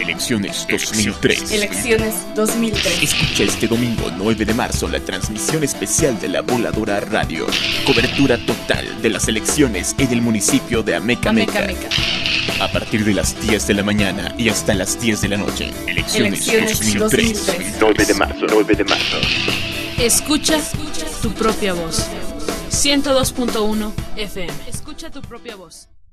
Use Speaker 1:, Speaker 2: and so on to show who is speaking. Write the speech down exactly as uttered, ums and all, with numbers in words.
Speaker 1: Elecciones dos mil tres.
Speaker 2: Elecciones dos mil tres.
Speaker 1: Escucha este domingo nueve de marzo la transmisión especial de La Voladora Radio. Cobertura total de las elecciones en el municipio de Amecameca.
Speaker 2: Amecameca.
Speaker 1: A partir de las diez de la mañana y hasta las diez de la noche. Elecciones,
Speaker 2: Elecciones
Speaker 1: dos mil tres.
Speaker 2: dos mil tres.
Speaker 1: nueve de marzo, nueve de marzo.
Speaker 3: Escucha tu propia voz. ciento dos punto uno F M. Escucha tu propia voz.